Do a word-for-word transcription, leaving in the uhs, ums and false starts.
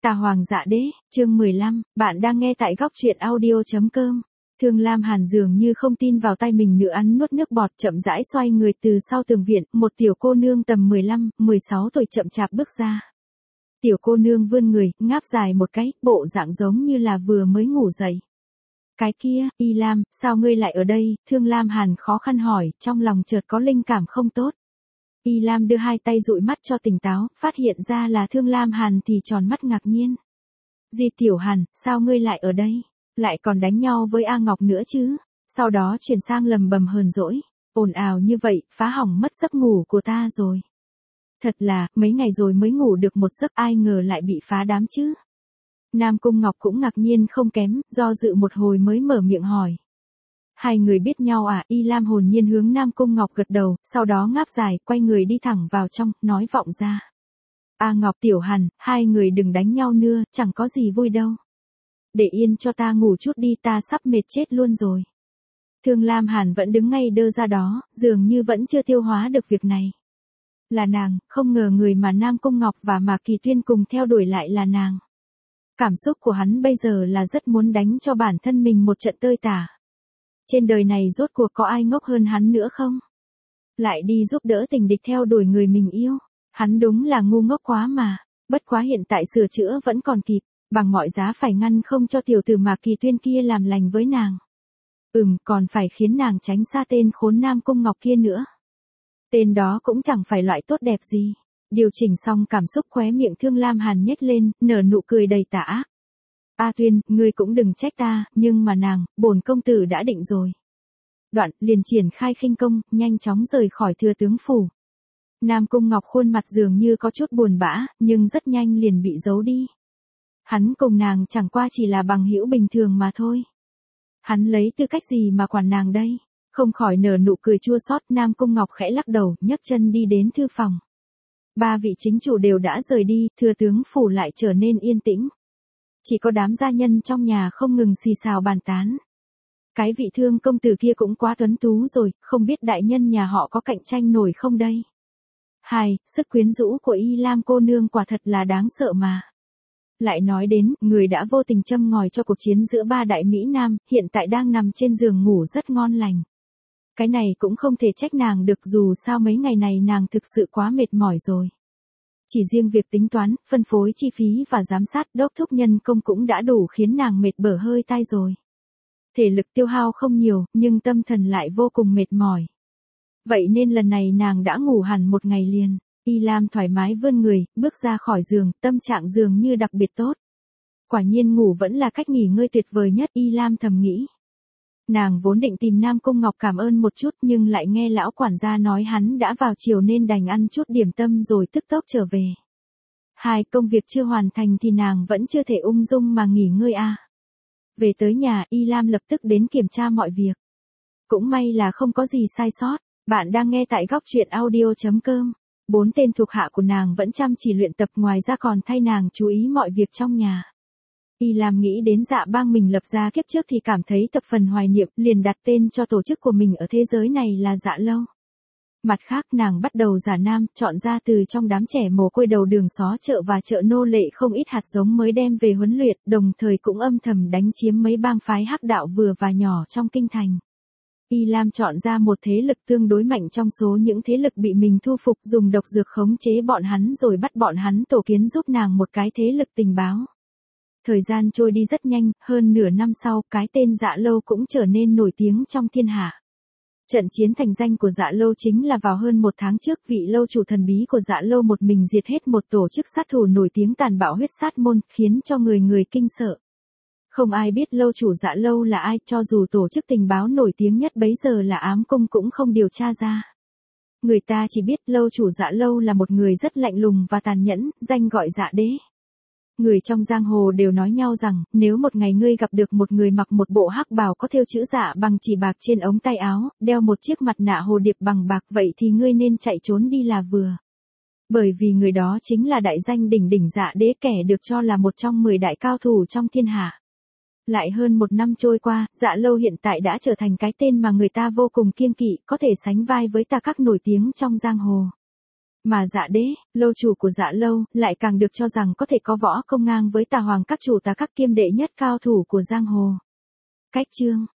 Tà Hoàng Dạ Đế, chương mười lăm, bạn đang nghe tại góc truyện audio.com. Thương Lam Hàn dường như không tin vào tay mình nữa, ăn nuốt nước bọt, chậm rãi xoay người từ sau tường viện, một tiểu cô nương tầm mười lăm, mười sáu tuổi chậm chạp bước ra. Tiểu cô nương vươn người, ngáp dài một cái, bộ dạng giống như là vừa mới ngủ dậy. Cái kia, Y Lam, sao ngươi lại ở đây? Thương Lam Hàn khó khăn hỏi, trong lòng chợt có linh cảm không tốt. Y Lam đưa hai tay dụi mắt cho tỉnh táo, phát hiện ra là Thương Lam Hàn thì tròn mắt ngạc nhiên. Di Tiểu Hàn, sao ngươi lại ở đây? Lại còn đánh nhau với A Ngọc nữa chứ? Sau đó chuyển sang lầm bầm hờn dỗi. Ồn ào như vậy, phá hỏng mất giấc ngủ của ta rồi. Thật là, mấy ngày rồi mới ngủ được một giấc, ai ngờ lại bị phá đám chứ? Nam Cung Ngọc cũng ngạc nhiên không kém, do dự một hồi mới mở miệng hỏi. Hai người biết nhau à? Y Lam hồn nhiên hướng Nam Cung Ngọc gật đầu, sau đó ngáp dài, quay người đi thẳng vào trong, nói vọng ra. A Ngọc, Tiểu Hàn, hai người đừng đánh nhau nữa, chẳng có gì vui đâu. Để yên cho ta ngủ chút đi, ta sắp mệt chết luôn rồi. Thương Lam Hàn vẫn đứng ngay đơ ra đó, dường như vẫn chưa tiêu hóa được việc này. Là nàng, không ngờ người mà Nam Cung Ngọc và Mạc Kỳ Tuyên cùng theo đuổi lại là nàng. Cảm xúc của hắn bây giờ là rất muốn đánh cho bản thân mình một trận tơi tả. Trên đời này rốt cuộc có ai ngốc hơn hắn nữa không? Lại đi giúp đỡ tình địch theo đuổi người mình yêu. Hắn đúng là ngu ngốc quá mà. Bất quá hiện tại sửa chữa vẫn còn kịp. Bằng mọi giá phải ngăn không cho tiểu tử Mạc Kỳ Tuyên kia làm lành với nàng. Ừm, còn phải khiến nàng tránh xa tên khốn Nam Cung Ngọc kia nữa. Tên đó cũng chẳng phải loại tốt đẹp gì. Điều chỉnh xong cảm xúc, khóe miệng Thương Lam Hàn nhếch lên, nở nụ cười đầy tà ác. A Tuyên, ngươi cũng đừng trách ta, nhưng mà nàng, bổn công tử đã định rồi. Đoạn, liền triển khai khinh công, nhanh chóng rời khỏi thừa tướng phủ. Nam Cung Ngọc khuôn mặt dường như có chút buồn bã, nhưng rất nhanh liền bị giấu đi. Hắn cùng nàng chẳng qua chỉ là bằng hữu bình thường mà thôi. Hắn lấy tư cách gì mà quản nàng đây? Không khỏi nở nụ cười chua xót, Nam Cung Ngọc khẽ lắc đầu, nhấc chân đi đến thư phòng. Ba vị chính chủ đều đã rời đi, thừa tướng phủ lại trở nên yên tĩnh. Chỉ có đám gia nhân trong nhà không ngừng xì xào bàn tán. Cái vị Thương công tử kia cũng quá tuấn tú rồi, không biết đại nhân nhà họ có cạnh tranh nổi không đây? Hai, sức quyến rũ của Y Lam cô nương quả thật là đáng sợ mà. Lại nói đến, người đã vô tình châm ngòi cho cuộc chiến giữa ba đại Mỹ Nam, hiện tại đang nằm trên giường ngủ rất ngon lành. Cái này cũng không thể trách nàng được, dù sao mấy ngày này nàng thực sự quá mệt mỏi rồi. Chỉ riêng việc tính toán, phân phối chi phí và giám sát, đốc thúc nhân công cũng đã đủ khiến nàng mệt bở hơi tai rồi. Thể lực tiêu hao không nhiều, nhưng tâm thần lại vô cùng mệt mỏi. Vậy nên lần này nàng đã ngủ hẳn một ngày liền. Y Lam thoải mái vươn người, bước ra khỏi giường, tâm trạng dường như đặc biệt tốt. Quả nhiên ngủ vẫn là cách nghỉ ngơi tuyệt vời nhất, Y Lam thầm nghĩ. Nàng vốn định tìm Nam Cung Ngọc cảm ơn một chút, nhưng lại nghe lão quản gia nói hắn đã vào chiều nên đành ăn chút điểm tâm rồi tức tốc trở về. Hai, công việc chưa hoàn thành thì nàng vẫn chưa thể ung dung mà nghỉ ngơi à. Về tới nhà, Y Lam lập tức đến kiểm tra mọi việc. Cũng may là không có gì sai sót. Bạn đang nghe tại góc truyện audio.com. Bốn tên thuộc hạ của nàng vẫn chăm chỉ luyện tập, ngoài ra còn thay nàng chú ý mọi việc trong nhà. Y Lam nghĩ đến Dạ Bang mình lập ra kiếp trước thì cảm thấy thập phần hoài niệm, liền đặt tên cho tổ chức của mình ở thế giới này là Dạ Lâu. Mặt khác, nàng bắt đầu giả nam, chọn ra từ trong đám trẻ mồ côi đầu đường xó chợ và chợ nô lệ không ít hạt giống mới đem về huấn luyện, đồng thời cũng âm thầm đánh chiếm mấy bang phái hắc đạo vừa và nhỏ trong kinh thành. Y Lam chọn ra một thế lực tương đối mạnh trong số những thế lực bị mình thu phục, dùng độc dược khống chế bọn hắn rồi bắt bọn hắn tổ kiến giúp nàng một cái thế lực tình báo. Thời gian trôi đi rất nhanh, hơn nửa năm sau, cái tên Dạ Lâu cũng trở nên nổi tiếng trong thiên hạ. Trận chiến thành danh của Dạ Lâu chính là vào hơn một tháng trước, vị lâu chủ thần bí của Dạ Lâu một mình diệt hết một tổ chức sát thủ nổi tiếng tàn bạo huyết sát môn, khiến cho người người kinh sợ. Không ai biết lâu chủ Dạ Lâu là ai, cho dù tổ chức tình báo nổi tiếng nhất bấy giờ là Ám Cung cũng không điều tra ra. Người ta chỉ biết lâu chủ Dạ Lâu là một người rất lạnh lùng và tàn nhẫn, danh gọi Dạ Đế. Người trong giang hồ đều nói nhau rằng, nếu một ngày ngươi gặp được một người mặc một bộ hắc bào có thêu chữ Dạ bằng chỉ bạc trên ống tay áo, đeo một chiếc mặt nạ hồ điệp bằng bạc, vậy thì ngươi nên chạy trốn đi là vừa. Bởi vì người đó chính là đại danh đỉnh đỉnh Dạ Đế, kẻ được cho là một trong mười đại cao thủ trong thiên hạ. Lại hơn một năm trôi qua, Dạ Lâu hiện tại đã trở thành cái tên mà người ta vô cùng kiêng kỵ, có thể sánh vai với tà các nổi tiếng trong giang hồ. Mà Dạ Đế, lâu chủ của Dạ lâu, lại càng được cho rằng có thể có võ công ngang với Tà Hoàng các chủ Tà các kiêm đệ nhất cao thủ của giang hồ. Cách chương